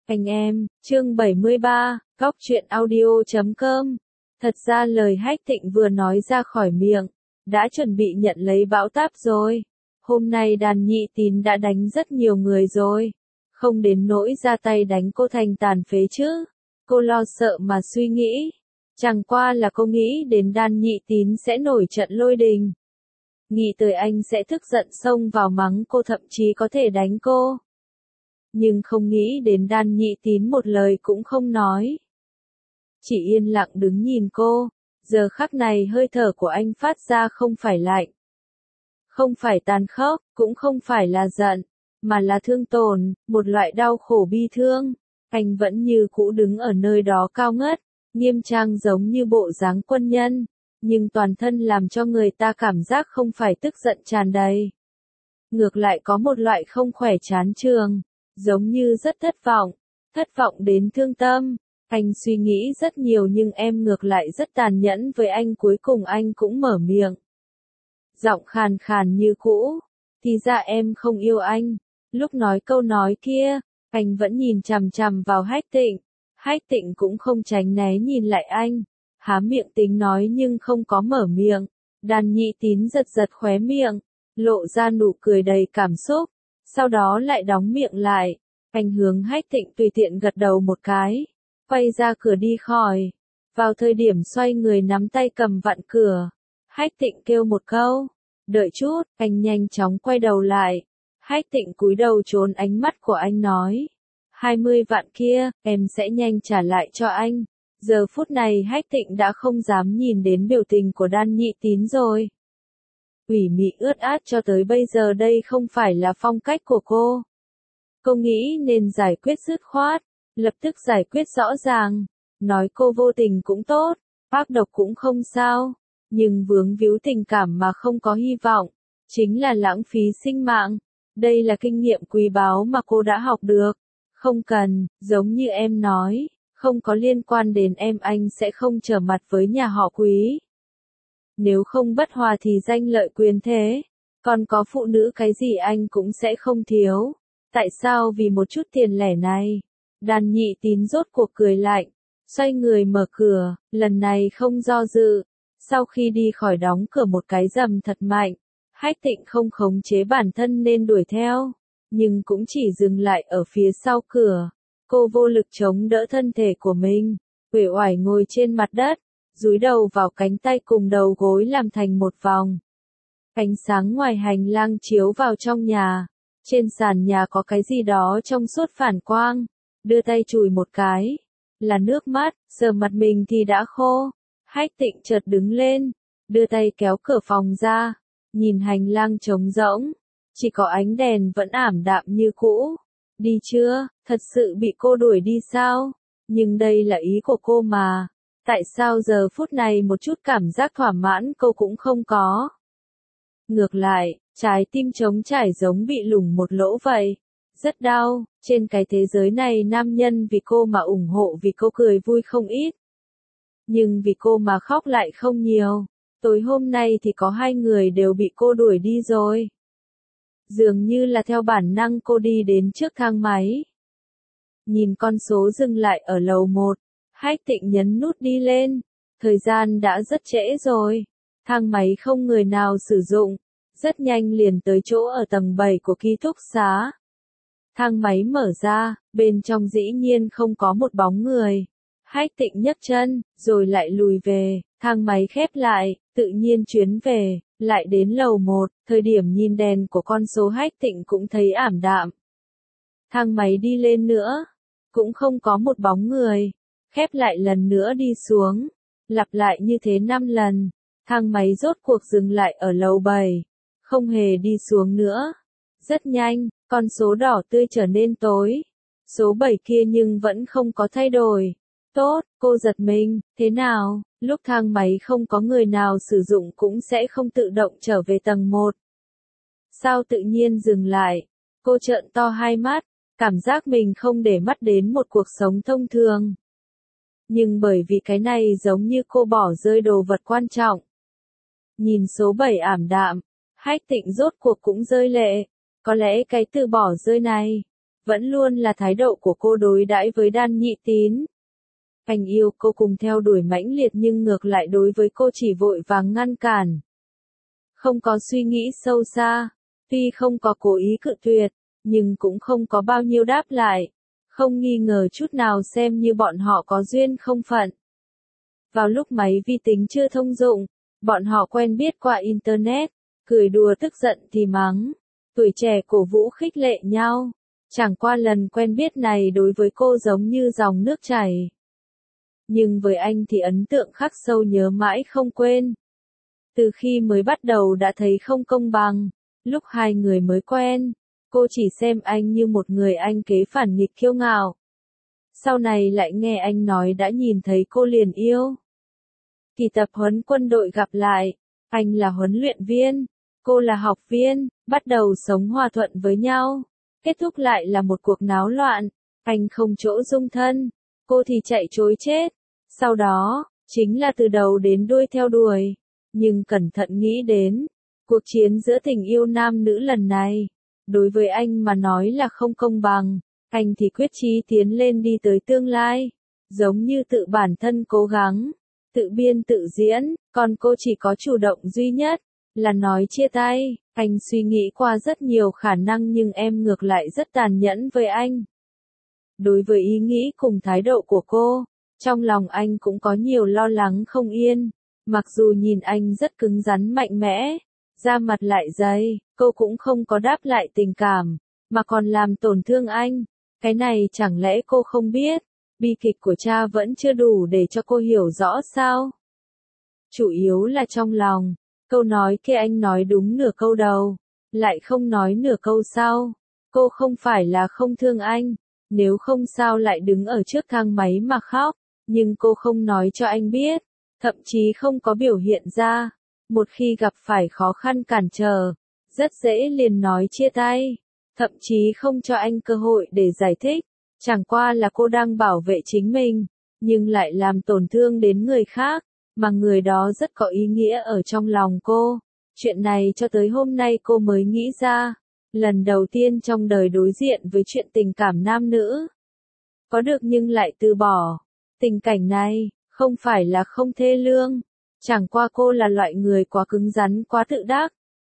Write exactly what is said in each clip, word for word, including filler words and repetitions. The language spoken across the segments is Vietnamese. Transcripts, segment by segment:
Anh em, chương bảy mươi ba, góc truyện audio chấm com. Thật ra lời Hách Thịnh vừa nói ra khỏi miệng, đã chuẩn bị nhận lấy bão táp rồi. Hôm nay đàn nhị tín đã đánh rất nhiều người rồi. Không đến nỗi ra tay đánh cô thành tàn phế chứ. Cô lo sợ mà suy nghĩ. Chẳng qua là cô nghĩ đến đàn nhị tín sẽ nổi trận lôi đình. Nghĩ tới anh sẽ tức giận xông vào mắng cô, thậm chí có thể đánh cô. Nhưng không nghĩ đến đàn nhị tín một lời cũng không nói. Chỉ yên lặng đứng nhìn cô. Giờ khắc này hơi thở của anh phát ra không phải lạnh, không phải tàn khốc, cũng không phải là giận, mà là thương tổn, một loại đau khổ bi thương. Anh vẫn như cũ đứng ở nơi đó cao ngất, nghiêm trang giống như bộ dáng quân nhân, nhưng toàn thân làm cho người ta cảm giác không phải tức giận tràn đầy. Ngược lại có một loại không khỏe chán chường, giống như rất thất vọng, thất vọng đến thương tâm. Anh suy nghĩ rất nhiều nhưng em ngược lại rất tàn nhẫn với anh, cuối cùng anh cũng mở miệng. Giọng khàn khàn như cũ, thì ra em không yêu anh. Lúc nói câu nói kia, anh vẫn nhìn chằm chằm vào Hách Thịnh. Hách Thịnh cũng không tránh né nhìn lại anh, há miệng tính nói nhưng không có mở miệng. Đàn nhị tín giật giật khóe miệng, lộ ra nụ cười đầy cảm xúc, sau đó lại đóng miệng lại. Anh hướng Hách Thịnh tùy tiện gật đầu một cái, quay ra cửa đi khỏi. Vào thời điểm xoay người nắm tay cầm vặn cửa, Hách Thịnh kêu một câu, đợi chút. Anh nhanh chóng quay đầu lại. Hách Thịnh cúi đầu trốn ánh mắt của anh, nói, hai mươi vạn kia, em sẽ nhanh trả lại cho anh. Giờ phút này Hách Thịnh đã không dám nhìn đến biểu tình của đàn nhị tín rồi. Ủy mị ướt át cho tới bây giờ đây không phải là phong cách của cô. Cô nghĩ nên giải quyết dứt khoát, lập tức giải quyết rõ ràng. Nói cô vô tình cũng tốt, ác độc cũng không sao, nhưng vướng víu tình cảm mà không có hy vọng, chính là lãng phí sinh mạng. Đây là kinh nghiệm quý báu mà cô đã học được. Không cần, giống như em nói, không có liên quan đến em, anh sẽ không trở mặt với nhà họ Quý. Nếu không bất hòa thì danh lợi quyền thế, còn có phụ nữ cái gì anh cũng sẽ không thiếu. Tại sao vì một chút tiền lẻ này? Đàn nhị tín rốt cuộc cười lạnh, xoay người mở cửa, lần này không do dự. Sau khi đi khỏi đóng cửa một cái rầm thật mạnh. Hách Thịnh không khống chế bản thân nên đuổi theo, nhưng cũng chỉ dừng lại ở phía sau cửa. Cô vô lực chống đỡ thân thể của mình, uể oải ngồi trên mặt đất, dúi đầu vào cánh tay cùng đầu gối làm thành một vòng. Ánh sáng ngoài hành lang chiếu vào trong nhà. Trên sàn nhà có cái gì đó trong suốt phản quang. Đưa tay chùi một cái, là nước mắt, giờ mặt mình thì đã khô. Hách Thịnh chợt đứng lên, đưa tay kéo cửa phòng ra, nhìn hành lang trống rỗng, chỉ có ánh đèn vẫn ảm đạm như cũ. Đi chưa? Thật sự bị cô đuổi đi sao? Nhưng đây là ý của cô mà. Tại sao giờ phút này một chút cảm giác thỏa mãn cô cũng không có? Ngược lại, trái tim trống trải giống bị lủng một lỗ vậy. Rất đau. Trên cái thế giới này nam nhân vì cô mà ủng hộ, vì cô cười vui không ít. Nhưng vì cô mà khóc lại không nhiều. Tối hôm nay thì có hai người đều bị cô đuổi đi rồi. Dường như là theo bản năng cô đi đến trước thang máy. Nhìn con số dừng lại ở lầu một, Hách Thịnh nhấn nút đi lên. Thời gian đã rất trễ rồi. Thang máy không người nào sử dụng. Rất nhanh liền tới chỗ ở tầng bảy của ký túc xá. Thang máy mở ra, bên trong dĩ nhiên không có một bóng người. Hách Thịnh nhấc chân, rồi lại lùi về. Thang máy khép lại, tự nhiên chuyến về, lại đến lầu một. Thời điểm nhìn đèn của con số Hách Thịnh cũng thấy ảm đạm. Thang máy đi lên nữa, cũng không có một bóng người. Khép lại lần nữa đi xuống, lặp lại như thế năm lần. Thang máy rốt cuộc dừng lại ở lầu bảy, không hề đi xuống nữa. Rất nhanh, con số đỏ tươi trở nên tối. Số bảy kia nhưng vẫn không có thay đổi. Tốt, cô giật mình, thế nào? Lúc thang máy không có người nào sử dụng cũng sẽ không tự động trở về tầng một. Sao tự nhiên dừng lại? Cô trợn to hai mắt, cảm giác mình không để mắt đến một cuộc sống thông thường. Nhưng bởi vì cái này giống như cô bỏ rơi đồ vật quan trọng. Nhìn số bảy ảm đạm, Hách Thịnh rốt cuộc cũng rơi lệ. Có lẽ cái từ bỏ rơi này, vẫn luôn là thái độ của cô đối đãi với Đan Nhị Tín. Anh yêu cô cùng theo đuổi mãnh liệt nhưng ngược lại đối với cô chỉ vội vàng ngăn cản. Không có suy nghĩ sâu xa, tuy không có cố ý cự tuyệt, nhưng cũng không có bao nhiêu đáp lại, không nghi ngờ chút nào xem như bọn họ có duyên không phận. Vào lúc máy vi tính chưa thông dụng, bọn họ quen biết qua Internet, cười đùa tức giận thì mắng, tuổi trẻ cổ vũ khích lệ nhau. Chẳng qua lần quen biết này đối với cô giống như dòng nước chảy. Nhưng với anh thì ấn tượng khắc sâu nhớ mãi không quên. Từ khi mới bắt đầu đã thấy không công bằng, lúc hai người mới quen, cô chỉ xem anh như một người anh kế phản nghịch kiêu ngạo. Sau này lại nghe anh nói đã nhìn thấy cô liền yêu. Kỳ tập huấn quân đội gặp lại, anh là huấn luyện viên, cô là học viên, bắt đầu sống hòa thuận với nhau. Kết thúc lại là một cuộc náo loạn, anh không chỗ dung thân, cô thì chạy trối chết. Sau đó, chính là từ đầu đến đuôi theo đuổi. Nhưng cẩn thận nghĩ đến, cuộc chiến giữa tình yêu nam nữ lần này, đối với anh mà nói là không công bằng, anh thì quyết chí tiến lên đi tới tương lai, giống như tự bản thân cố gắng, tự biên tự diễn, còn cô chỉ có chủ động duy nhất, là nói chia tay. Anh suy nghĩ qua rất nhiều khả năng nhưng em ngược lại rất tàn nhẫn với anh. Đối với ý nghĩ cùng thái độ của cô, trong lòng anh cũng có nhiều lo lắng không yên. Mặc dù nhìn anh rất cứng rắn mạnh mẽ, da mặt lại dày, cô cũng không có đáp lại tình cảm, mà còn làm tổn thương anh. Cái này chẳng lẽ cô không biết, bi kịch của cha vẫn chưa đủ để cho cô hiểu rõ sao? Chủ yếu là trong lòng, câu nói kia anh nói đúng nửa câu đầu, lại không nói nửa câu sau. Cô không phải là không thương anh, nếu không sao lại đứng ở trước thang máy mà khóc, nhưng cô không nói cho anh biết. Thậm chí không có biểu hiện ra, một khi gặp phải khó khăn cản trở, rất dễ liền nói chia tay, thậm chí không cho anh cơ hội để giải thích, chẳng qua là cô đang bảo vệ chính mình, nhưng lại làm tổn thương đến người khác, mà người đó rất có ý nghĩa ở trong lòng cô. Chuyện này cho tới hôm nay cô mới nghĩ ra, lần đầu tiên trong đời đối diện với chuyện tình cảm nam nữ. Có được nhưng lại từ bỏ, tình cảnh này không phải là không thê lương, chẳng qua cô là loại người quá cứng rắn quá tự đắc,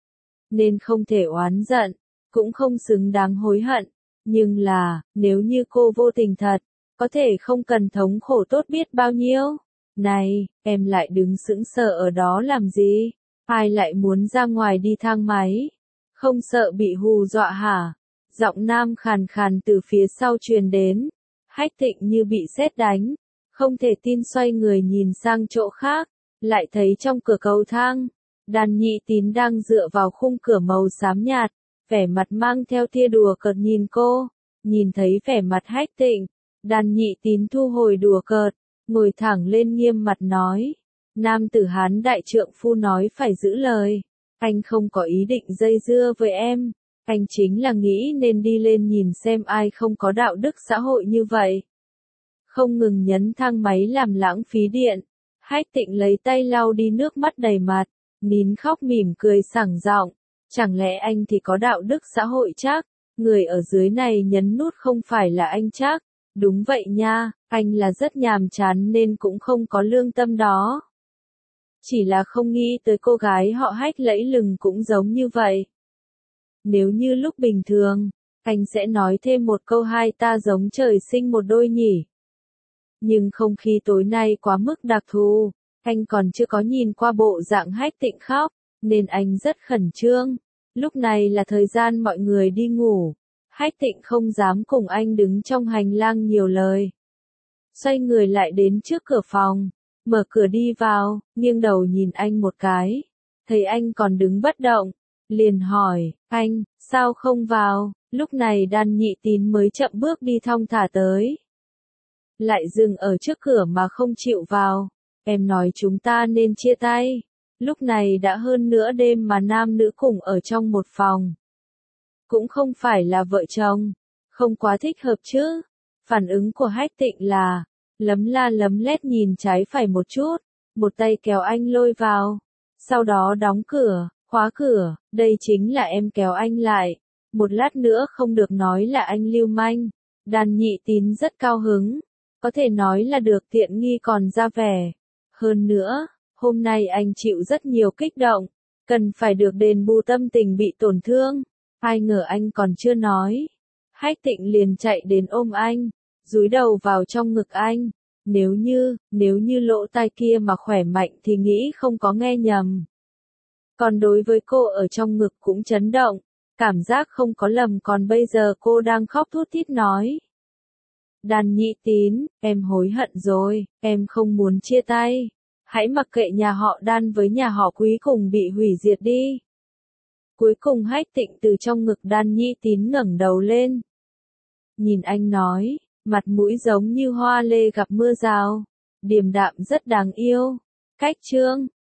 nên không thể oán giận, cũng không xứng đáng hối hận, nhưng là, nếu như cô vô tình thật, có thể không cần thống khổ tốt biết bao nhiêu. Này, em lại đứng sững sờ ở đó làm gì? Ai lại muốn ra ngoài đi thang máy? Không sợ bị hù dọa hả? Giọng nam khàn khàn từ phía sau truyền đến, Hách Thịnh như bị sét đánh. Không thể tin xoay người nhìn sang chỗ khác, lại thấy trong cửa cầu thang, Đan Nhị Tín đang dựa vào khung cửa màu xám nhạt, vẻ mặt mang theo tia đùa cợt nhìn cô. Nhìn thấy vẻ mặt Hách Thịnh, Đan Nhị Tín thu hồi đùa cợt, ngồi thẳng lên nghiêm mặt nói, nam tử Hán đại trượng phu nói phải giữ lời, anh không có ý định dây dưa với em, anh chính là nghĩ nên đi lên nhìn xem ai không có đạo đức xã hội như vậy. Không ngừng nhấn thang máy làm lãng phí điện, Hách Thịnh lấy tay lau đi nước mắt đầy mặt, nín khóc mỉm cười sảng giọng, chẳng lẽ anh thì có đạo đức xã hội chắc, người ở dưới này nhấn nút không phải là anh chắc, đúng vậy nha, anh là rất nhàm chán nên cũng không có lương tâm đó. Chỉ là không nghĩ tới cô gái họ Hách lẫy lừng cũng giống như vậy. Nếu như lúc bình thường, anh sẽ nói thêm một câu hai ta giống trời sinh một đôi nhỉ. Nhưng không khí tối nay quá mức đặc thù, anh còn chưa có nhìn qua bộ dạng Hách Thịnh khóc, nên anh rất khẩn trương. Lúc này là thời gian mọi người đi ngủ, Hách Thịnh không dám cùng anh đứng trong hành lang nhiều lời. Xoay người lại đến trước cửa phòng, mở cửa đi vào, nghiêng đầu nhìn anh một cái, thấy anh còn đứng bất động, liền hỏi, anh, sao không vào? Lúc này Đan Nhị Tín mới chậm bước đi thong thả tới. Lại dừng ở trước cửa mà không chịu vào, em nói chúng ta nên chia tay. Lúc này đã hơn nửa đêm mà nam nữ cùng ở trong một phòng. Cũng không phải là vợ chồng, không quá thích hợp chứ. Phản ứng của Hách Thịnh là, lấm la lấm lét nhìn trái phải một chút, một tay kéo anh lôi vào. Sau đó đóng cửa, khóa cửa, đây chính là em kéo anh lại. một lát nữa không được nói là anh lưu manh. Đàn nhị tín rất cao hứng, có thể nói là được tiện nghi còn ra vẻ. Hơn nữa, hôm nay anh chịu rất nhiều kích động, cần phải được đền bù tâm tình bị tổn thương. Ai ngờ anh còn chưa nói, Hách Tịnh liền chạy đến ôm anh, dúi đầu vào trong ngực anh. Nếu như, nếu như lỗ tai kia mà khỏe mạnh thì nghĩ không có nghe nhầm. Còn đối với cô ở trong ngực cũng chấn động, cảm giác không có lầm, còn bây giờ cô đang khóc thút thít nói. Đàn nhị tín, em hối hận rồi, em không muốn chia tay. Hãy mặc kệ nhà họ Đan với nhà họ Quý cùng bị hủy diệt đi. Cuối cùng Hách Tịnh từ trong ngực Đan nhị tín ngẩng đầu lên. Nhìn anh nói, mặt mũi giống như hoa lê gặp mưa rào, điềm đạm rất đáng yêu. Cách chương